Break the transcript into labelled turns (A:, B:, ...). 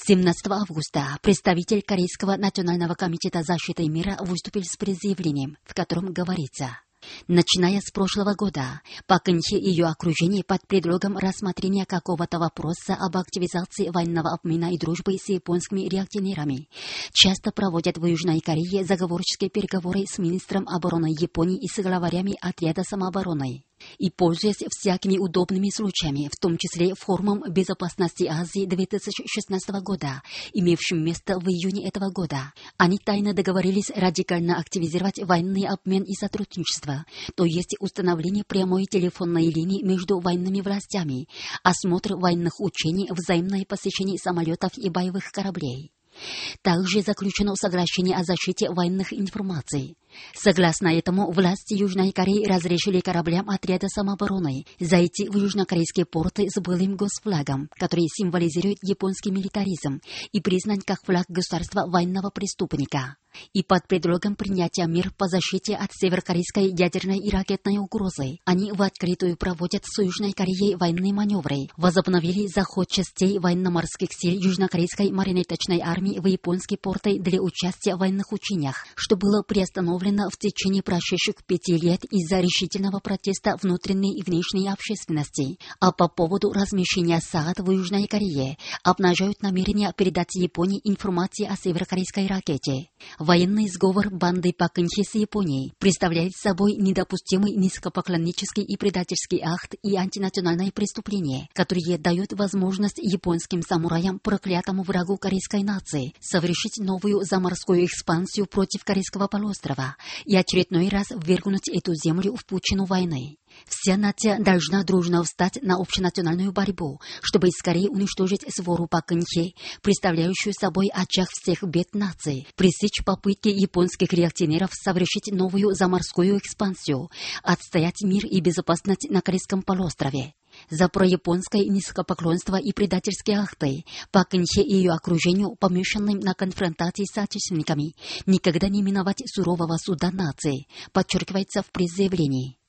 A: 17 августа представитель Корейского национального комитета защиты мира выступил с предъявлением, в котором говорится: начиная с прошлого года, Пак Кын Хе и ее окружение под предлогом рассмотрения какого-то вопроса об активизации военного обмена и дружбы с японскими реакционерами часто проводят в Южной Корее заговорческие переговоры с министром обороны Японии и с главарями отряда самообороны. И, пользуясь всякими удобными случаями, в том числе форумом безопасности Азии 2016 года, имевшим место в июне этого года, они тайно договорились радикально активизировать военный обмен и сотрудничество, то есть установление прямой телефонной линии между военными властями, осмотр военных учений, взаимное посещение самолетов и боевых кораблей. Также заключено соглашение о защите военных информаций. Согласно этому, власти Южной Кореи разрешили кораблям отряда самообороны зайти в южнокорейские порты с былым госфлагом, который символизирует японский милитаризм, и признан как флаг государства военного преступника. И под предлогом принятия мер по защите от северокорейской ядерной и ракетной угрозы они в открытую проводят с Южной Кореей военные маневры, возобновили заход частей военно-морских сил южнокорейской марионеточной армии в японские порты для участия в военных учениях, что было приостановлено в течение прошедших 5 лет из-за решительного протеста внутренней и внешней общественности. А по поводу размещения СААД в Южной Корее обнажают намерение передать Японии информацию о северокорейской ракете. Военный сговор банды Пак Кын Хе с Японией представляет собой недопустимый низкопоклоннический и предательский акт и антинациональное преступление, которое дает возможность японским самураям, проклятому врагу корейской нации, совершить новую заморскую экспансию против Корейского полуострова и очередной раз ввергнуть эту землю в пучину войны. Вся нация должна дружно встать на общенациональную борьбу, чтобы скорее уничтожить свору Пак Кын Хе, представляющую собой очаг всех бед нации, пресечь попытки японских реакционеров совершить новую заморскую экспансию, отстоять мир и безопасность на Корейском полуострове. За прояпонское низкопоклонство и предательские акты Пак Кын Хе и ее окружению, помешанным на конфронтации с отечественниками, никогда не миновать сурового суда нации, подчеркивается в предъявлении.